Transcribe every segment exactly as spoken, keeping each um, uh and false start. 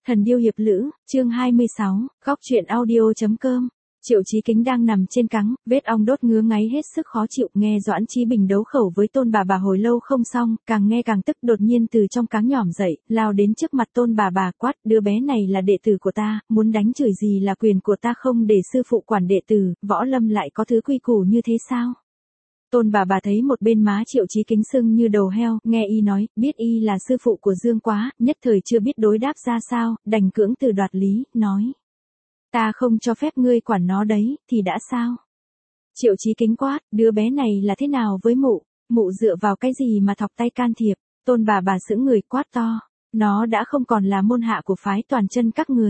Thần điêu hiệp lữ, chương hai mươi sáu, góc truyện audio.com. Triệu Chí Kính đang nằm trên cáng, vết ong đốt ngứa ngáy hết sức khó chịu, nghe Doãn Chí Bình đấu khẩu với Tôn bà bà hồi lâu không xong, càng nghe càng tức, đột nhiên từ trong cáng nhỏm dậy, lao đến trước mặt Tôn bà bà quát, đứa bé này là đệ tử của ta, muốn đánh chửi gì là quyền của ta, không để sư phụ quản đệ tử, võ lâm lại có thứ quy củ như thế sao? Tôn bà bà thấy một bên má Triệu Chí Kính sưng như đầu heo, nghe y nói, biết y là sư phụ của Dương Quá, nhất thời chưa biết đối đáp ra sao, đành cưỡng từ đoạt lý, nói. Ta không cho phép ngươi quản nó đấy, thì đã sao? Triệu Chí Kính quát, đứa bé này là thế nào với mụ, mụ dựa vào cái gì mà thọc tay can thiệp? Tôn bà bà sững người quát to, nó đã không còn là môn hạ của phái Toàn Chân các người.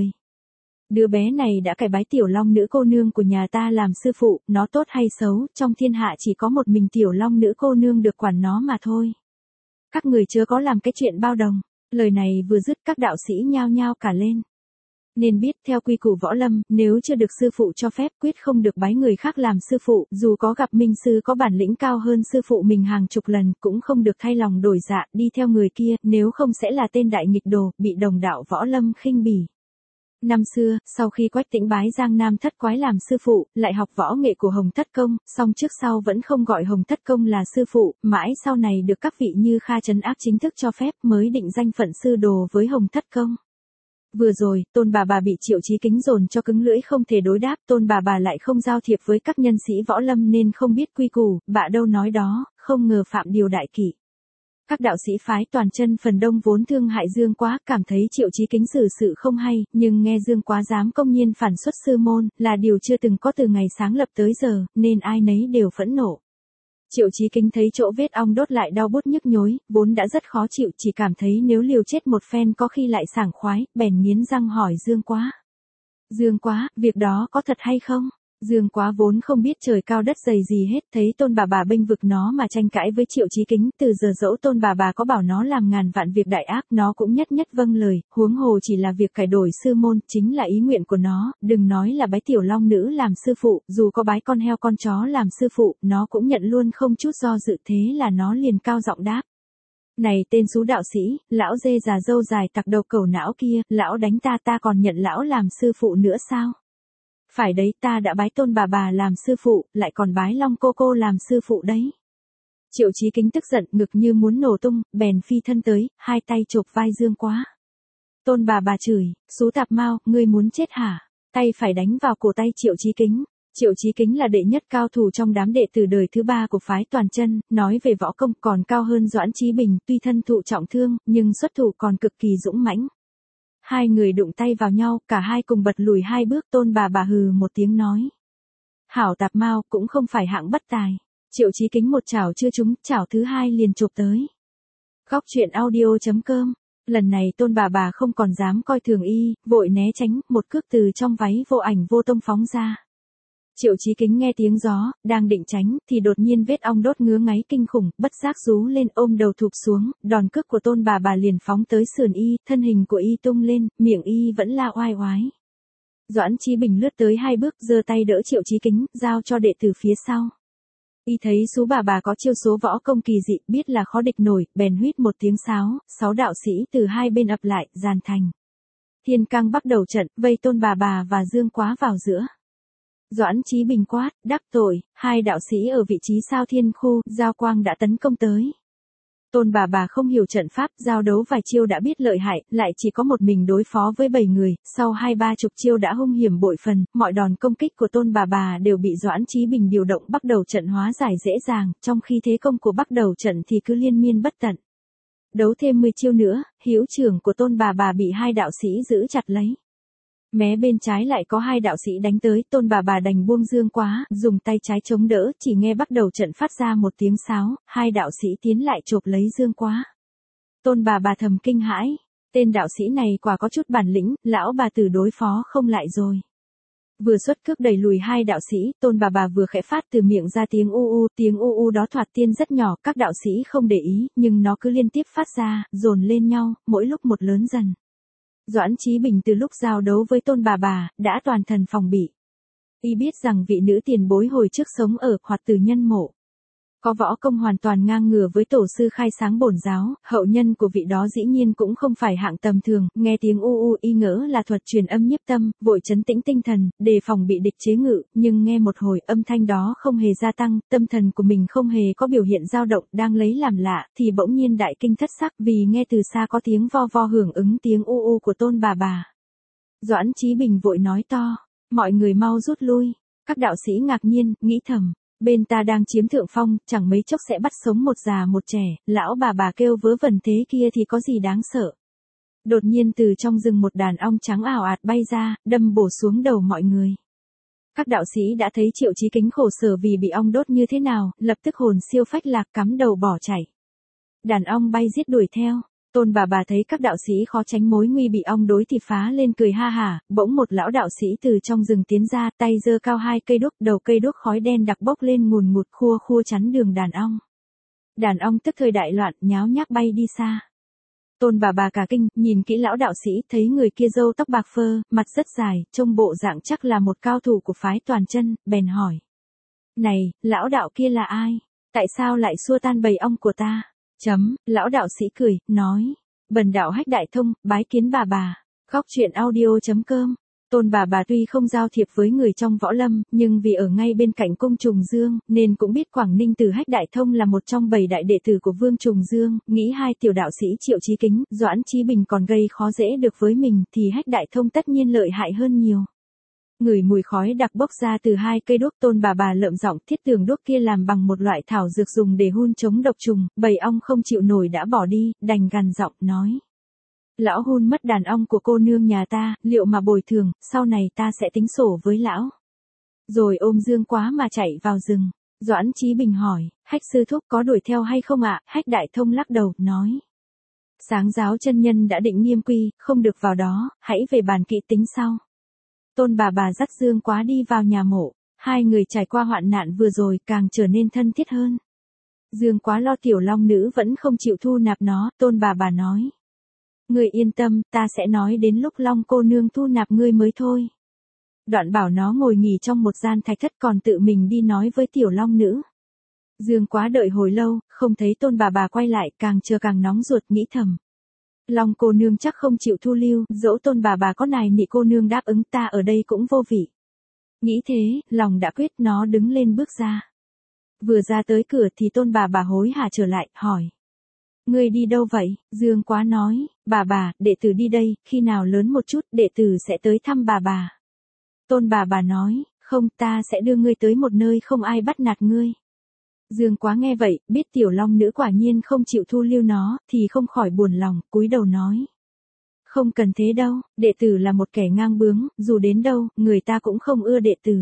Đứa bé này đã cải bái Tiểu Long nữ cô nương của nhà ta làm sư phụ, nó tốt hay xấu, trong thiên hạ chỉ có một mình Tiểu Long nữ cô nương được quản nó mà thôi. Các người chớ có làm cái chuyện bao đồng. Lời này vừa dứt các đạo sĩ nhao nhao cả lên. Nên biết theo quy củ võ lâm, nếu chưa được sư phụ cho phép quyết không được bái người khác làm sư phụ, dù có gặp minh sư có bản lĩnh cao hơn sư phụ mình hàng chục lần, cũng không được thay lòng đổi dạ, đi theo người kia, nếu không sẽ là tên đại nghịch đồ, bị đồng đạo võ lâm khinh bỉ. Năm xưa, sau khi Quách Tĩnh bái Giang Nam Thất Quái làm sư phụ, lại học võ nghệ của Hồng Thất Công, song trước sau vẫn không gọi Hồng Thất Công là sư phụ, mãi sau này được các vị như Kha Trấn Ác chính thức cho phép mới định danh phận sư đồ với Hồng Thất Công. Vừa rồi, Tôn bà bà bị Triệu Chí Kính dồn cho cứng lưỡi không thể đối đáp, Tôn bà bà lại không giao thiệp với các nhân sĩ võ lâm nên không biết quy củ, bạ đâu nói đó, không ngờ phạm điều đại kỷ. Các đạo sĩ phái Toàn Chân phần đông vốn thương hại Dương Quá, cảm thấy Triệu Chí Kính xử sự không hay, nhưng nghe Dương Quá dám công nhiên phản xuất sư môn, là điều chưa từng có từ ngày sáng lập tới giờ, nên ai nấy đều phẫn nộ. Triệu Chí Kính thấy chỗ vết ong đốt lại đau bút nhức nhối, vốn đã rất khó chịu, chỉ cảm thấy nếu liều chết một phen có khi lại sảng khoái, bèn nghiến răng hỏi Dương Quá. Dương Quá, việc đó có thật hay không? Dương Quá vốn không biết trời cao đất dày gì hết, thấy Tôn bà bà bênh vực nó mà tranh cãi với Triệu Chí Kính, từ giờ dẫu Tôn bà bà có bảo nó làm ngàn vạn việc đại ác, nó cũng nhất nhất vâng lời, huống hồ chỉ là việc cải đổi sư môn, chính là ý nguyện của nó, đừng nói là bái Tiểu Long nữ làm sư phụ, dù có bái con heo con chó làm sư phụ, nó cũng nhận luôn không chút do dự, thế là nó liền cao giọng đáp. Này tên xú đạo sĩ, lão dê già râu dài tặc đầu cẩu não kia, lão đánh ta ta còn nhận lão làm sư phụ nữa sao? Phải đấy, ta đã bái Tôn bà bà làm sư phụ, lại còn bái Long cô cô làm sư phụ đấy. Triệu Chí Kính tức giận, ngực như muốn nổ tung, bèn phi thân tới, hai tay chộp vai Dương Quá. Tôn bà bà chửi, xú tạp mau, ngươi muốn chết hả? Tay phải đánh vào cổ tay Triệu Chí Kính. Triệu Chí Kính là đệ nhất cao thủ trong đám đệ tử đời thứ ba của phái Toàn Chân, nói về võ công còn cao hơn Doãn Chí Bình, tuy thân thụ trọng thương, nhưng xuất thủ còn cực kỳ dũng mãnh. Hai người đụng tay vào nhau, cả hai cùng bật lùi hai bước, Tôn bà bà hừ một tiếng nói. Hảo tạp mau, cũng không phải hạng bất tài. Triệu Chí Kính một chảo chưa trúng, chảo thứ hai liền chụp tới. Góc truyện audio.com. Lần này Tôn bà bà không còn dám coi thường y, vội né tránh, một cước từ trong váy vô ảnh vô tông phóng ra. Triệu Chí Kính nghe tiếng gió, đang định tránh, thì đột nhiên vết ong đốt ngứa ngáy kinh khủng, bất giác rú lên ôm đầu thụp xuống, đòn cước của Tôn bà bà liền phóng tới sườn y, thân hình của y tung lên, miệng y vẫn la oai oái. Doãn Chí Bình lướt tới hai bước, giơ tay đỡ Triệu Chí Kính, giao cho đệ tử phía sau. Y thấy xú bà bà có chiêu số võ công kỳ dị, biết là khó địch nổi, bèn huýt một tiếng sáo, sáu đạo sĩ từ hai bên ập lại, dàn thành Thiên Cang bắt đầu trận, vây Tôn bà bà và Dương Quá vào giữa. Doãn Chí Bình quát, đắc tội, hai đạo sĩ ở vị trí sao thiên khu, giao quang đã tấn công tới. Tôn bà bà không hiểu trận pháp, giao đấu vài chiêu đã biết lợi hại, lại chỉ có một mình đối phó với bảy người, sau hai ba chục chiêu đã hung hiểm bội phần, mọi đòn công kích của Tôn bà bà đều bị Doãn Chí Bình điều động bắt đầu trận hóa giải dễ dàng, trong khi thế công của bắt đầu trận thì cứ liên miên bất tận. Đấu thêm mười chiêu nữa, hữu trưởng của Tôn bà bà bị hai đạo sĩ giữ chặt lấy. Mé bên trái lại có hai đạo sĩ đánh tới, Tôn bà bà đành buông Dương Quá, dùng tay trái chống đỡ, chỉ nghe bắt đầu trận phát ra một tiếng sáo, hai đạo sĩ tiến lại chộp lấy Dương Quá. Tôn bà bà thầm kinh hãi, tên đạo sĩ này quả có chút bản lĩnh, lão bà tử đối phó không lại rồi. Vừa xuất cước đẩy lùi hai đạo sĩ, Tôn bà bà vừa khẽ phát từ miệng ra tiếng u u, tiếng u u đó thoạt tiên rất nhỏ, các đạo sĩ không để ý, nhưng nó cứ liên tiếp phát ra, dồn lên nhau, mỗi lúc một lớn dần. Doãn Chí Bình từ lúc giao đấu với Tôn bà bà, đã toàn thần phòng bị. Y biết rằng vị nữ tiền bối hồi trước sống ở Hoạt Tử Nhân Mộ. Có võ công hoàn toàn ngang ngửa với tổ sư khai sáng bổn giáo, hậu nhân của vị đó dĩ nhiên cũng không phải hạng tầm thường, nghe tiếng u u y ngỡ là thuật truyền âm nhiếp tâm, vội trấn tĩnh tinh thần, đề phòng bị địch chế ngự, nhưng nghe một hồi âm thanh đó không hề gia tăng, tâm thần của mình không hề có biểu hiện dao động, đang lấy làm lạ, thì bỗng nhiên đại kinh thất sắc vì nghe từ xa có tiếng vo vo hưởng ứng tiếng u u của Tôn bà bà. Doãn Chí Bình vội nói to, mọi người mau rút lui. Các đạo sĩ ngạc nhiên, nghĩ thầm, bên ta đang chiếm thượng phong, chẳng mấy chốc sẽ bắt sống một già một trẻ, lão bà bà kêu vớ vẩn thế kia thì có gì đáng sợ. Đột nhiên từ trong rừng một đàn ong trắng ảo ạt bay ra, đâm bổ xuống đầu mọi người. Các đạo sĩ đã thấy Triệu Chí Kính khổ sở vì bị ong đốt như thế nào, lập tức hồn siêu phách lạc cắm đầu bỏ chạy. Đàn ong bay giết đuổi theo. Tôn bà bà thấy các đạo sĩ khó tránh mối nguy bị ong đối thì phá lên cười ha hả, bỗng một lão đạo sĩ từ trong rừng tiến ra, tay giơ cao hai cây đuốc, đầu cây đuốc khói đen đặc bốc lên ngùn ngụt khua khua chắn đường đàn ong. Đàn ong tức thời đại loạn, nháo nhác bay đi xa. Tôn bà bà cả kinh, nhìn kỹ lão đạo sĩ, thấy người kia râu tóc bạc phơ, mặt rất dài, trông bộ dạng chắc là một cao thủ của phái Toàn Chân, bèn hỏi: "Này, lão đạo kia là ai? Tại sao lại xua tan bầy ong của ta?" Chấm, lão đạo sĩ cười, nói, bần đạo Hách Đại Thông, bái kiến bà bà. Góc truyện audio.com. Tôn bà bà tuy không giao thiệp với người trong võ lâm, nhưng vì ở ngay bên cạnh cung Trùng Dương, nên cũng biết Quảng Ninh Tử Hách Đại Thông là một trong bảy đại đệ tử của Vương Trùng Dương, nghĩ hai tiểu đạo sĩ Triệu Chí Kính, Doãn Chí Bình còn gây khó dễ được với mình, thì Hách Đại Thông tất nhiên lợi hại hơn nhiều. Ngửi mùi khói đặc bốc ra từ hai cây đuốc, Tôn bà bà lợm giọng, thiết tường đuốc kia làm bằng một loại thảo dược dùng để hun chống độc trùng, bầy ong không chịu nổi đã bỏ đi, đành gằn giọng nói: "Lão hun mất đàn ong của cô nương nhà ta, liệu mà bồi thường, sau này ta sẽ tính sổ với lão." Rồi ôm Dương Quá mà chạy vào rừng. Doãn Chí Bình hỏi, Hách sư thúc có đuổi theo hay không ạ? Hách Đại Thông lắc đầu, nói: "Sáng giáo chân nhân đã định nghiêm quy, không được vào đó, hãy về bàn kỵ tính sau." Tôn bà bà dắt Dương Quá đi vào nhà mộ, hai người trải qua hoạn nạn vừa rồi càng trở nên thân thiết hơn. Dương Quá lo tiểu long nữ vẫn không chịu thu nạp nó, Tôn bà bà nói: "Ngươi yên tâm, ta sẽ nói đến lúc Long cô nương thu nạp ngươi mới thôi." Đoạn bảo nó ngồi nghỉ trong một gian thạch thất, còn tự mình đi nói với tiểu long nữ. Dương Quá đợi hồi lâu, không thấy Tôn bà bà quay lại, càng chờ càng nóng ruột, nghĩ thầm: Long cô nương chắc không chịu thu lưu, dẫu Tôn bà bà có nài nị cô nương đáp ứng, ta ở đây cũng vô vị. Nghĩ thế, lòng đã quyết, nó đứng lên bước ra. Vừa ra tới cửa thì Tôn bà bà hối hả trở lại, hỏi: "Ngươi đi đâu vậy?" Dương Quá nói: "Bà bà, đệ tử đi đây, khi nào lớn một chút, đệ tử sẽ tới thăm bà bà." Tôn bà bà nói: "Không, ta sẽ đưa ngươi tới một nơi không ai bắt nạt ngươi." Dương Quá nghe vậy, biết tiểu long nữ quả nhiên không chịu thu lưu nó, thì không khỏi buồn lòng, cúi đầu nói: "Không cần thế đâu, đệ tử là một kẻ ngang bướng, dù đến đâu, người ta cũng không ưa đệ tử.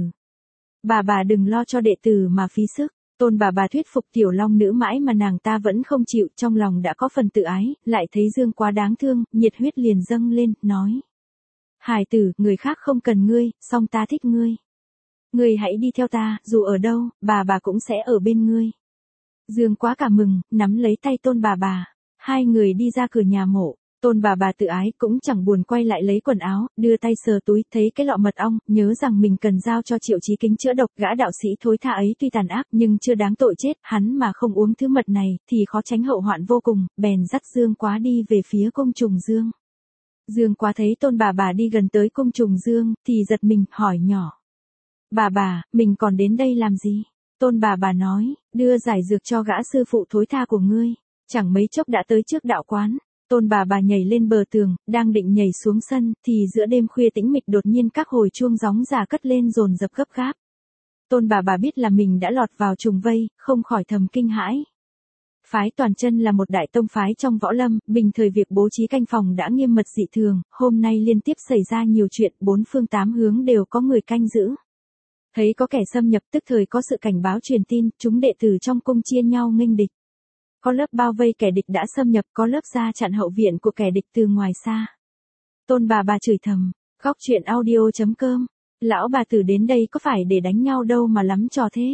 Bà bà đừng lo cho đệ tử mà phí sức." Tôn bà bà thuyết phục tiểu long nữ mãi mà nàng ta vẫn không chịu, trong lòng đã có phần tự ái, lại thấy Dương Quá đáng thương, nhiệt huyết liền dâng lên, nói: "Hài tử, người khác không cần ngươi, song ta thích ngươi. Ngươi hãy đi theo ta, dù ở đâu, bà bà cũng sẽ ở bên ngươi." Dương Quá cảm mừng, nắm lấy tay Tôn bà bà. Hai người đi ra cửa nhà mộ. Tôn bà bà tự ái, cũng chẳng buồn quay lại lấy quần áo, đưa tay sờ túi, thấy cái lọ mật ong, nhớ rằng mình cần giao cho Triệu Chí Kính chữa độc. Gã đạo sĩ thối tha ấy tuy tàn ác, nhưng chưa đáng tội chết, hắn mà không uống thứ mật này, thì khó tránh hậu hoạn vô cùng, bèn dắt Dương Quá đi về phía cung Trùng Dương. Dương Quá thấy Tôn bà bà đi gần tới cung Trùng Dương, thì giật mình, hỏi nhỏ: "Bà bà, mình còn đến đây làm gì?" Tôn bà bà nói: "Đưa giải dược cho gã sư phụ thối tha của ngươi." Chẳng mấy chốc đã tới trước đạo quán. Tôn bà bà nhảy lên bờ tường, đang định nhảy xuống sân, thì giữa đêm khuya tĩnh mịch đột nhiên các hồi chuông gióng già cất lên dồn dập gấp gáp. Tôn bà bà biết là mình đã lọt vào trùng vây, không khỏi thầm kinh hãi. Phái Toàn Chân là một đại tông phái trong võ lâm, bình thời việc bố trí canh phòng đã nghiêm mật dị thường, hôm nay liên tiếp xảy ra nhiều chuyện, bốn phương tám hướng đều có người canh giữ. Thấy có kẻ xâm nhập, tức thời có sự cảnh báo truyền tin, chúng đệ tử trong cung chia nhau nghênh địch. Có lớp bao vây kẻ địch đã xâm nhập, có lớp ra chặn hậu viện của kẻ địch từ ngoài xa. Tôn bà bà chửi thầm, góc truyện audio.com, lão bà tử đến đây có phải để đánh nhau đâu mà lắm trò thế.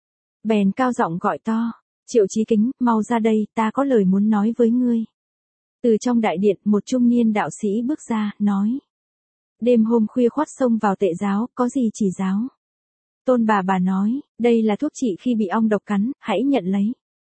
Bèn cao giọng gọi to: "Triệu Chí Kính, mau ra đây, ta có lời muốn nói với ngươi." Từ trong đại điện, một trung niên đạo sĩ bước ra, nói: "Đêm hôm khuya khoắt xông vào tệ giáo, có gì chỉ giáo?" Tôn bà bà nói, đây là thuốc trị khi bị ong độc cắn, hãy nhận lấy.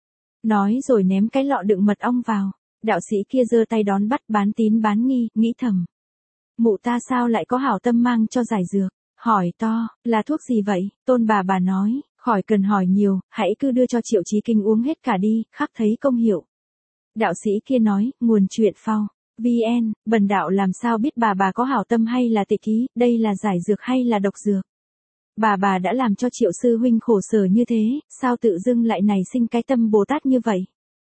Nói rồi ném cái lọ đựng mật ong vào. Đạo sĩ kia giơ tay đón bắt, bán tín bán nghi, nghĩ thầm. Mụ ta sao lại có hảo tâm mang cho giải dược? Hỏi to, là thuốc gì vậy? Tôn bà bà nói, khỏi cần hỏi nhiều, hãy cứ đưa cho Triệu Chí Kính uống hết cả đi, khắc thấy công hiệu. Đạo sĩ kia nói, nguồn chuyện phao. vn, bần đạo làm sao biết bà bà có hảo tâm hay là tịch ý, đây là giải dược hay là độc dược? Bà bà đã làm cho Triệu sư huynh khổ sở như thế, sao tự dưng lại nảy sinh cái tâm Bồ Tát như vậy?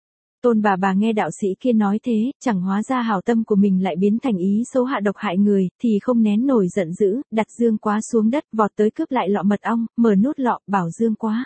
Tôn bà bà nghe đạo sĩ kia nói thế, chẳng hóa ra hảo tâm của mình lại biến thành ý xấu hạ độc hại người, thì không nén nổi giận dữ, đặt Dương Quá xuống đất, vọt tới cướp lại lọ mật ong, mở nút lọ, bảo Dương Quá.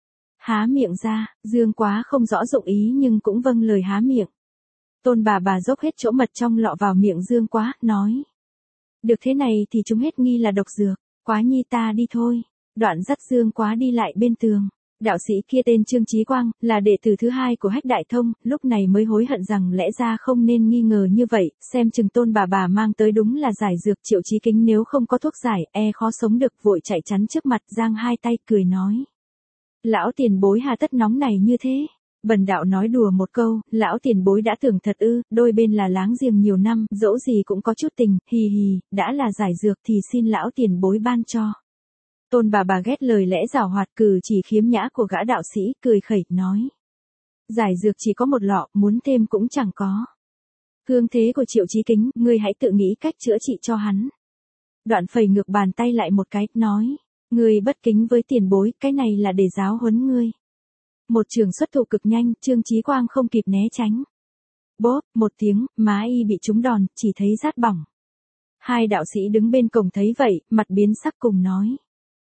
Há miệng ra, Dương Quá không rõ dụng ý nhưng cũng vâng lời há miệng. Tôn bà bà dốc hết chỗ mật trong lọ vào miệng Dương Quá, nói. Được thế này thì chúng hết nghi là độc dược, Quá nhi ta đi thôi. Đoạn dắt Dương Quá đi lại bên tường. Đạo sĩ kia tên Trương Chí Quang, là đệ tử thứ hai của Hách Đại Thông, lúc này mới hối hận rằng lẽ ra không nên nghi ngờ như vậy, xem chừng Tôn bà bà mang tới đúng là giải dược. Triệu Chí Kính nếu không có thuốc giải, e khó sống được, vội chạy chắn trước mặt, giang hai tay cười nói. Lão tiền bối hà tất nóng này như thế? Bần đạo nói đùa một câu, lão tiền bối đã tưởng thật ư, đôi bên là láng giềng nhiều năm, dẫu gì cũng có chút tình, hì hì, đã là giải dược thì xin lão tiền bối ban cho. Tôn bà bà ghét lời lẽ giảo hoạt cử chỉ khiếm nhã của gã đạo sĩ, cười khẩy, nói. Giải dược chỉ có một lọ, muốn thêm cũng chẳng có. Cương thế của Triệu Chí Kính, ngươi hãy tự nghĩ cách chữa trị cho hắn. Đoạn phẩy ngược bàn tay lại một cái, nói. Ngươi bất kính với tiền bối, cái này là để giáo huấn ngươi. Một trường xuất thủ cực nhanh, Trương Chí Quang không kịp né tránh. Bốp, một tiếng, má y bị trúng đòn, chỉ thấy rát bỏng. Hai đạo sĩ đứng bên cổng thấy vậy, mặt biến sắc cùng nói.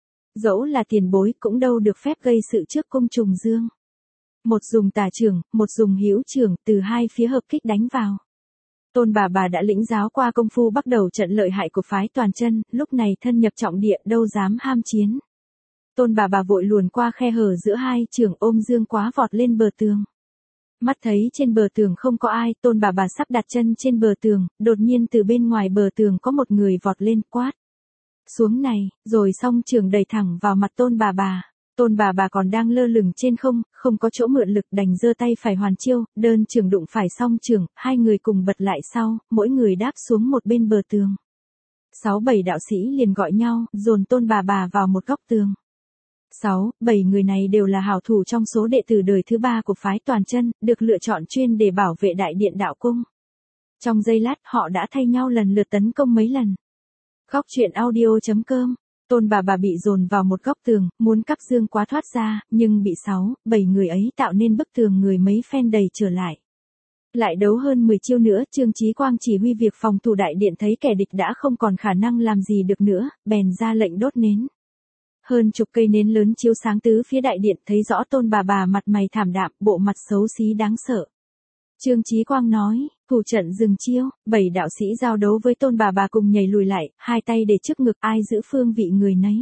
Dẫu là tiền bối cũng đâu được phép gây sự trước cung trùng dương. Một dùng tả trưởng, một dùng hữu trưởng, từ hai phía hợp kích đánh vào. Tôn bà bà đã lĩnh giáo qua công phu bắt đầu trận lợi hại của phái Toàn Chân, lúc này thân nhập trọng địa đâu dám ham chiến. Tôn bà bà vội luồn qua khe hở giữa hai trưởng, ôm Dương Quá vọt lên bờ tường. Mắt thấy trên bờ tường không có ai, Tôn bà bà sắp đặt chân trên bờ tường, đột nhiên từ bên ngoài bờ tường có một người vọt lên, quát. Xuống này, rồi song trường đẩy thẳng vào mặt Tôn bà bà. Tôn bà bà còn đang lơ lửng trên không, không có chỗ mượn lực, đành giơ tay phải hoàn chiêu, đơn trường đụng phải song trường, hai người cùng bật lại sau, mỗi người đáp xuống một bên bờ tường. Sáu bảy đạo sĩ liền gọi nhau, dồn Tôn bà bà vào một góc tường. Sáu, bảy người này đều là hảo thủ trong số đệ tử đời thứ ba của phái Toàn Chân, được lựa chọn chuyên để bảo vệ đại điện đạo cung. Trong giây lát họ đã thay nhau lần lượt tấn công mấy lần. Góc truyện audio chấm com. Tôn bà bà bị dồn vào một góc tường, muốn cắp Dương Quá thoát ra, nhưng bị sáu, bảy người ấy tạo nên bức tường người mấy phen đầy trở lại. Lại đấu hơn mười chiêu nữa, Trương Chí Quang chỉ huy việc phòng thủ đại điện thấy kẻ địch đã không còn khả năng làm gì được nữa, bèn ra lệnh đốt nến. Hơn chục cây nến lớn chiếu sáng tứ phía đại điện, thấy rõ Tôn bà bà mặt mày thảm đạm, bộ mặt xấu xí đáng sợ. Trương Chí Quang nói, thủ trận dừng chiêu, bảy đạo sĩ giao đấu với Tôn bà bà cùng nhảy lùi lại, hai tay để trước ngực, ai giữ phương vị người nấy.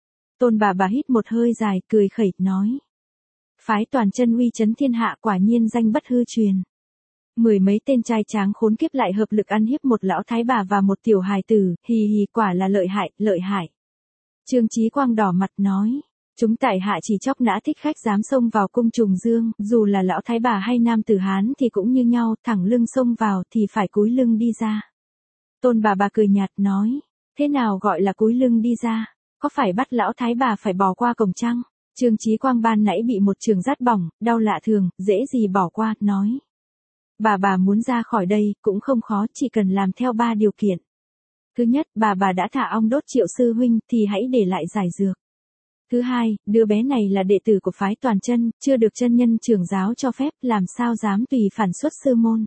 Tôn bà bà hít một hơi dài, cười khẩy, nói. Phái Toàn Chân uy chấn thiên hạ, quả nhiên danh bất hư truyền. Mười mấy tên trai tráng khốn kiếp lại hợp lực ăn hiếp một lão thái bà và một tiểu hài tử, hì hì, quả là lợi hại, lợi hại. Trương Chí Quang đỏ mặt nói, chúng tại hạ chỉ chóc nã thích khách dám xông vào cung trùng dương, dù là lão thái bà hay nam tử Hán thì cũng như nhau, thẳng lưng xông vào thì phải cúi lưng đi ra. Tôn bà bà cười nhạt nói, thế nào gọi là cúi lưng đi ra, có phải bắt lão thái bà phải bỏ qua cổng chăng? Trương Chí Quang ban nãy bị một trường rát bỏng, đau lạ thường, dễ gì bỏ qua, nói. Bà bà muốn ra khỏi đây, cũng không khó, chỉ cần làm theo ba điều kiện. Thứ nhất, bà bà đã thả ong đốt Triệu sư huynh, thì hãy để lại giải dược. Thứ hai, đứa bé này là đệ tử của phái Toàn Chân, chưa được chân nhân trưởng giáo cho phép, làm sao dám tùy phản xuất sư môn.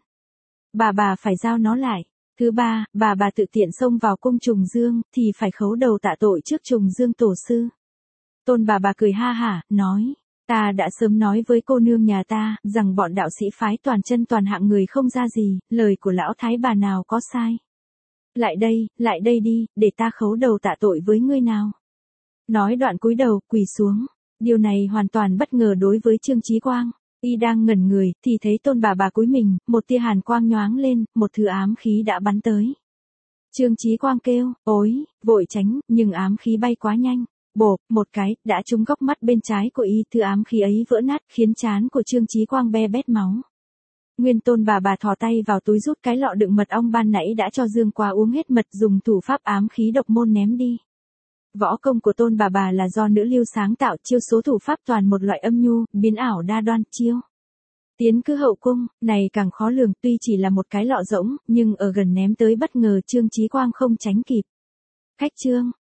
Bà bà phải giao nó lại. Thứ ba, bà bà tự tiện xông vào cung trùng dương, thì phải khấu đầu tạ tội trước trùng dương tổ sư. Tôn bà bà cười ha hả, nói, ta đã sớm nói với cô nương nhà ta, rằng bọn đạo sĩ phái Toàn Chân toàn hạng người không ra gì, lời của lão thái bà nào có sai. Lại đây, lại đây đi, để ta khấu đầu tạ tội với ngươi nào. Nói đoạn cúi đầu, quỳ xuống. Điều này hoàn toàn bất ngờ đối với Trương Chí Quang. Y đang ngẩn người, thì thấy Tôn bà bà cúi mình, một tia hàn quang nhoáng lên, một thứ ám khí đã bắn tới. Trương Chí Quang kêu, ối, vội tránh, nhưng ám khí bay quá nhanh. Bổ, một cái, đã trúng góc mắt bên trái của y, thứ ám khí ấy vỡ nát, khiến trán của Trương Chí Quang be bét máu. Nguyên tôn bà bà thò tay vào túi rút cái lọ đựng mật ong ban nãy đã cho Dương Quá uống hết mật, dùng thủ pháp ám khí độc môn ném đi. Võ công của tôn bà bà là do nữ lưu sáng tạo, chiêu số thủ pháp toàn một loại âm nhu, biến ảo đa đoan, chiêu tiến cứ hậu cung, này càng khó lường, tuy chỉ là một cái lọ rỗng, nhưng ở gần ném tới bất ngờ Trương Chí Quang không tránh kịp. Khách trương,